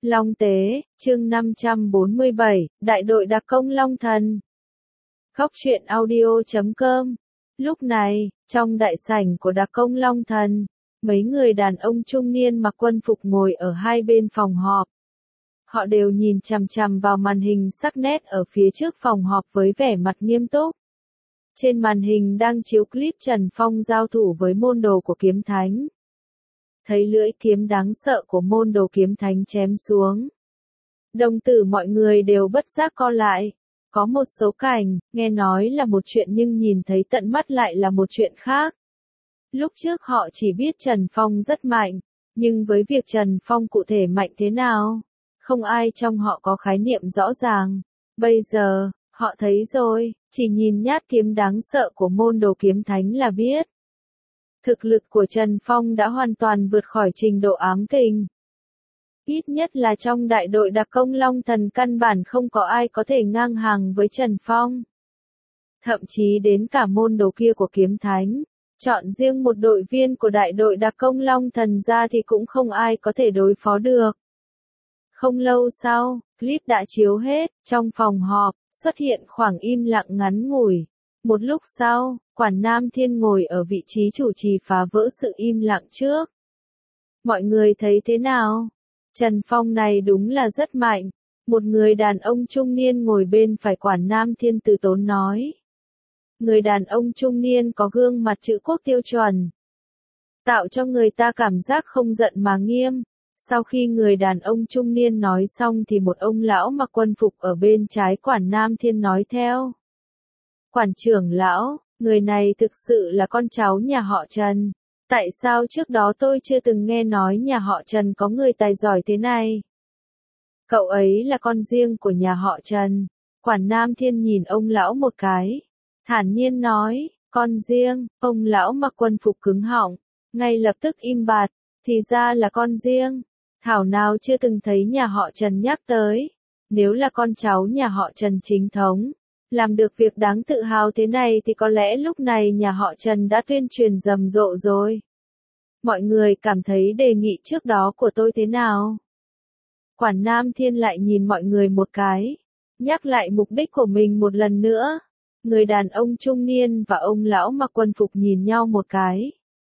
Long Tế, chương 547, Đại đội đặc công Long Thần. Góc truyện audio.com. Lúc này, trong đại sảnh của đặc công Long Thần, mấy người đàn ông trung niên mặc quân phục ngồi ở hai bên phòng họp. Họ đều nhìn chằm chằm vào màn hình sắc nét ở phía trước phòng họp với vẻ mặt nghiêm túc. Trên màn hình đang chiếu clip Trần Phong giao thủ với môn đồ của Kiếm Thánh. Thấy lưỡi kiếm đáng sợ của môn đồ Kiếm Thánh chém xuống. Đồng tử mọi người đều bất giác co lại. Có một số cảnh, nghe nói là một chuyện nhưng nhìn thấy tận mắt lại là một chuyện khác. Lúc trước họ chỉ biết Trần Phong rất mạnh, nhưng với việc Trần Phong cụ thể mạnh thế nào, không ai trong họ có khái niệm rõ ràng. Bây giờ, họ thấy rồi, chỉ nhìn nhát kiếm đáng sợ của môn đồ Kiếm Thánh là biết. Thực lực của Trần Phong đã hoàn toàn vượt khỏi trình độ ám kình. Ít nhất là trong đại đội đặc công Long Thần căn bản không có ai có thể ngang hàng với Trần Phong. Thậm chí đến cả môn đồ kia của Kiếm Thánh, chọn riêng một đội viên của đại đội đặc công Long Thần ra thì cũng không ai có thể đối phó được. Không lâu sau, clip đã chiếu hết, trong phòng họp, xuất hiện khoảng im lặng ngắn ngủi. Một lúc sau, Quản Nam Thiên ngồi ở vị trí chủ trì phá vỡ sự im lặng trước. Mọi người thấy thế nào? Trần Phong này đúng là rất mạnh. Một người đàn ông trung niên ngồi bên phải Quản Nam Thiên từ tốn nói. Người đàn ông trung niên có gương mặt chữ quốc tiêu chuẩn, tạo cho người ta cảm giác không giận mà nghiêm. Sau khi người đàn ông trung niên nói xong thì một ông lão mặc quân phục ở bên trái Quản Nam Thiên nói theo. Quản trưởng lão, người này thực sự là con cháu nhà họ Trần. Tại sao trước đó tôi chưa từng nghe nói nhà họ Trần có người tài giỏi thế này? Cậu ấy là con riêng của nhà họ Trần. Quản Nam Thiên nhìn ông lão một cái, thản nhiên nói, con riêng. Ông lão mặc quân phục cứng họng, ngay lập tức im bặt, thì ra là con riêng. Thảo nào chưa từng thấy nhà họ Trần nhắc tới. Nếu là con cháu nhà họ Trần chính thống, làm được việc đáng tự hào thế này thì có lẽ lúc này nhà họ Trần đã tuyên truyền rầm rộ rồi. Mọi người cảm thấy đề nghị trước đó của tôi thế nào? Quản Nam Thiên lại nhìn mọi người một cái, nhắc lại mục đích của mình một lần nữa. Người đàn ông trung niên và ông lão mặc quân phục nhìn nhau một cái.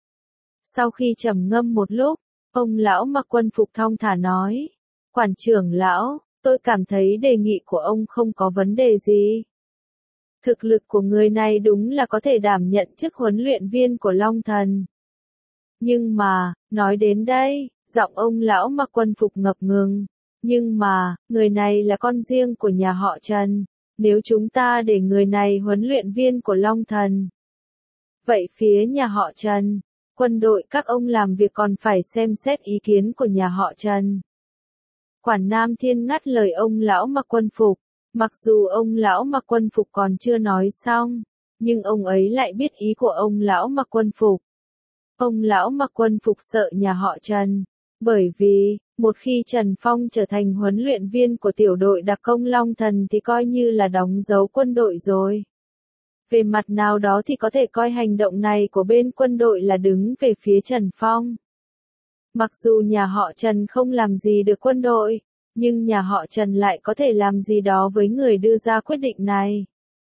Sau khi trầm ngâm một lúc, ông lão mặc quân phục thong thả nói, Quản trưởng lão, tôi cảm thấy đề nghị của ông không có vấn đề gì. Thực lực của người này đúng là có thể đảm nhận chức huấn luyện viên của Long Thần. Nhưng mà, nói đến đây, giọng ông lão mặc quân phục ngập ngừng. Nhưng mà, người này là con riêng của nhà họ Trần. Nếu chúng ta để người này huấn luyện viên của Long Thần, vậy phía nhà họ Trần, quân đội các ông làm việc còn phải xem xét ý kiến của nhà họ Trần. Quản Nam Thiên ngắt lời ông lão mặc quân phục. Mặc dù ông lão mặc quân phục còn chưa nói xong, nhưng ông ấy lại biết ý của ông lão mặc quân phục. Ông lão mặc quân phục sợ nhà họ Trần, bởi vì, một khi Trần Phong trở thành huấn luyện viên của tiểu đội đặc công Long Thần thì coi như là đóng dấu quân đội rồi. Về mặt nào đó thì có thể coi hành động này của bên quân đội là đứng về phía Trần Phong. Mặc dù nhà họ Trần không làm gì được quân đội, nhưng nhà họ Trần lại có thể làm gì đó với người đưa ra quyết định này.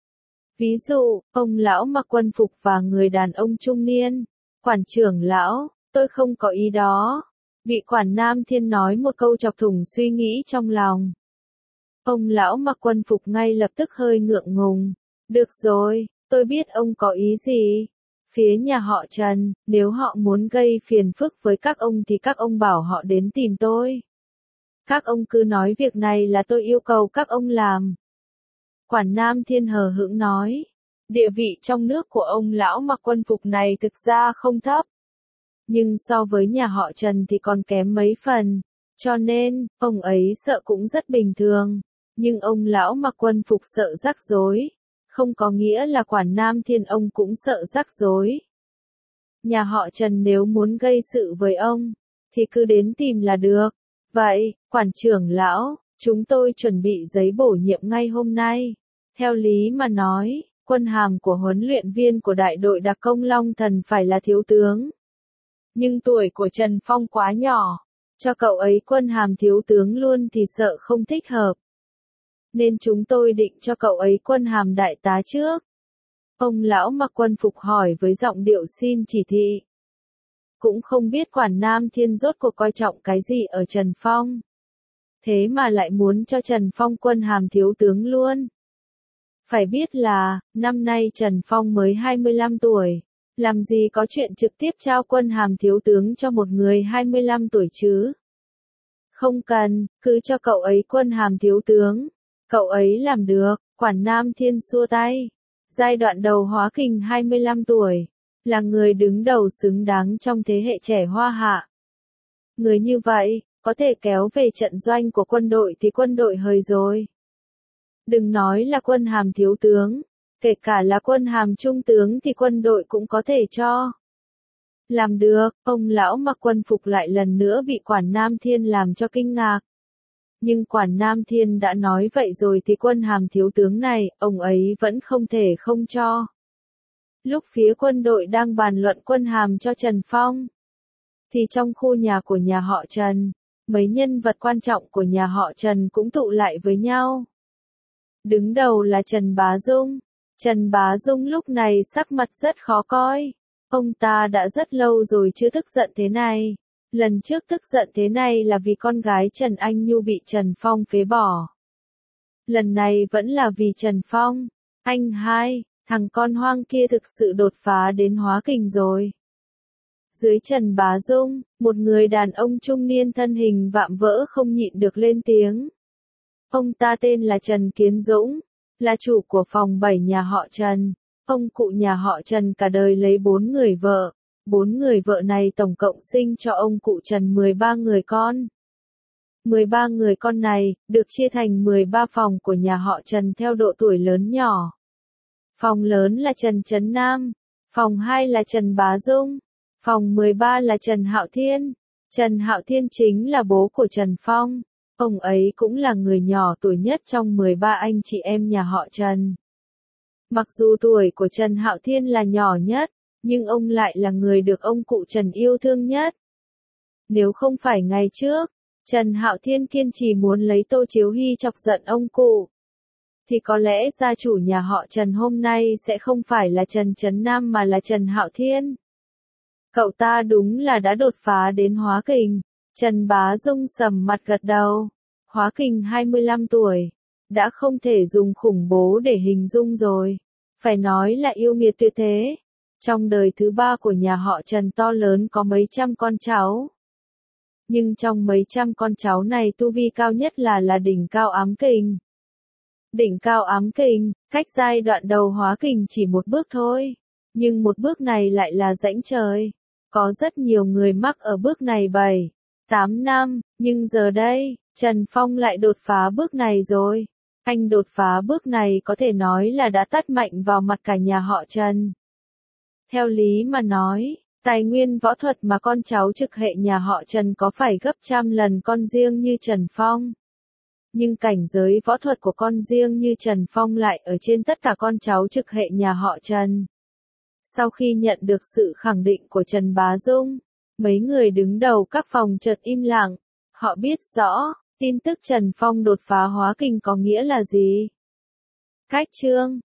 Ví dụ, ông lão mặc quân phục và người đàn ông trung niên. Quản trưởng lão, tôi không có ý đó. Vị Quản Nam Thiên nói một câu chọc thủng suy nghĩ trong lòng. Ông lão mặc quân phục ngay lập tức hơi ngượng ngùng. Được rồi, tôi biết ông có ý gì. Phía nhà họ Trần, nếu họ muốn gây phiền phức với các ông thì các ông bảo họ đến tìm tôi. Các ông cứ nói việc này là tôi yêu cầu các ông làm. Quản Nam Thiên hờ hững nói. Địa vị trong nước của ông lão mặc quân phục này thực ra không thấp. Nhưng so với nhà họ Trần thì còn kém mấy phần. Cho nên, ông ấy sợ cũng rất bình thường. Nhưng ông lão mặc quân phục sợ rắc rối. Không có nghĩa là Quản Nam Thiên ông cũng sợ rắc rối. Nhà họ Trần nếu muốn gây sự với ông, thì cứ đến tìm là được. Vậy, Quản trưởng lão, chúng tôi chuẩn bị giấy bổ nhiệm ngay hôm nay. Theo lý mà nói, quân hàm của huấn luyện viên của đại đội đặc công Long Thần phải là thiếu tướng. Nhưng tuổi của Trần Phong quá nhỏ, cho cậu ấy quân hàm thiếu tướng luôn thì sợ không thích hợp. Nên chúng tôi định cho cậu ấy quân hàm đại tá trước. Ông lão mặc quân phục hỏi với giọng điệu xin chỉ thị. Cũng không biết Quản Nam Thiên rốt cuộc coi trọng cái gì ở Trần Phong. Thế mà lại muốn cho Trần Phong quân hàm thiếu tướng luôn. Phải biết là, năm nay Trần Phong mới 25 tuổi. Làm gì có chuyện trực tiếp trao quân hàm thiếu tướng cho một người 25 tuổi chứ? Không cần, cứ cho cậu ấy quân hàm thiếu tướng. Cậu ấy làm được, Quản Nam Thiên xua tay. Giai đoạn đầu Hóa Kình 25 tuổi. Là người đứng đầu xứng đáng trong thế hệ trẻ Hoa Hạ. Người như vậy, có thể kéo về trận doanh của quân đội thì quân đội hời rồi. Đừng nói là quân hàm thiếu tướng, kể cả là quân hàm trung tướng thì quân đội cũng có thể cho. Làm được, ông lão mặc quân phục lại lần nữa bị Quản Nam Thiên làm cho kinh ngạc. Nhưng Quản Nam Thiên đã nói vậy rồi thì quân hàm thiếu tướng này, ông ấy vẫn không thể không cho. Lúc phía quân đội đang bàn luận quân hàm cho Trần Phong, thì trong khu nhà của nhà họ Trần, mấy nhân vật quan trọng của nhà họ Trần cũng tụ lại với nhau. Đứng đầu là Trần Bá Dung. Trần Bá Dung lúc này sắc mặt rất khó coi. Ông ta đã rất lâu rồi chưa tức giận thế này. Lần trước tức giận thế này là vì con gái Trần Anh Nhu bị Trần Phong phế bỏ. Lần này vẫn là vì Trần Phong. Anh hai, thằng con hoang kia thực sự đột phá đến Hóa Kình rồi. Dưới Trần Bá Dung, một người đàn ông trung niên thân hình vạm vỡ không nhịn được lên tiếng. Ông ta tên là Trần Kiến Dũng, là chủ của phòng 7 nhà họ Trần. Ông cụ nhà họ Trần cả đời lấy 4 người vợ. 4 người vợ này tổng cộng sinh cho ông cụ Trần 13 người con. 13 người con này, được chia thành 13 phòng của nhà họ Trần theo độ tuổi lớn nhỏ. Phòng lớn là Trần Trấn Nam, phòng 2 là Trần Bá Dung, phòng 13 là Trần Hạo Thiên. Trần Hạo Thiên chính là bố của Trần Phong. Ông ấy cũng là người nhỏ tuổi nhất trong 13 anh chị em nhà họ Trần. Mặc dù tuổi của Trần Hạo Thiên là nhỏ nhất, nhưng ông lại là người được ông cụ Trần yêu thương nhất. Nếu không phải ngày trước, Trần Hạo Thiên kiên trì muốn lấy Tô Chiếu Hy chọc giận ông cụ, thì có lẽ gia chủ nhà họ Trần hôm nay sẽ không phải là Trần Trấn Nam mà là Trần Hạo Thiên. Cậu ta đúng là đã đột phá đến Hóa Kình. Trần Bá Dung sầm mặt gật đầu. Hóa Kình 25 tuổi. Đã không thể dùng khủng bố để hình dung rồi. Phải nói là yêu nghiệt tuyệt thế. Trong đời thứ 3 của nhà họ Trần to lớn có mấy trăm con cháu. Nhưng trong mấy trăm con cháu này tu vi cao nhất là đỉnh cao ám kình. Đỉnh cao ám kình, cách giai đoạn đầu Hóa Kình chỉ một bước thôi. Nhưng một bước này lại là rãnh trời. Có rất nhiều người mắc ở bước này 7, 8 năm, nhưng giờ đây, Trần Phong lại đột phá bước này rồi. Anh đột phá bước này có thể nói là đã tát mạnh vào mặt cả nhà họ Trần. Theo lý mà nói, tài nguyên võ thuật mà con cháu trực hệ nhà họ Trần có phải gấp trăm lần con riêng như Trần Phong. Nhưng cảnh giới võ thuật của con riêng như Trần Phong lại ở trên tất cả con cháu trực hệ nhà họ Trần. Sau khi nhận được sự khẳng định của Trần Bá Dung, mấy người đứng đầu các phòng chợt im lặng. Họ biết rõ, tin tức Trần Phong đột phá Hóa Kình có nghĩa là gì. Cách chương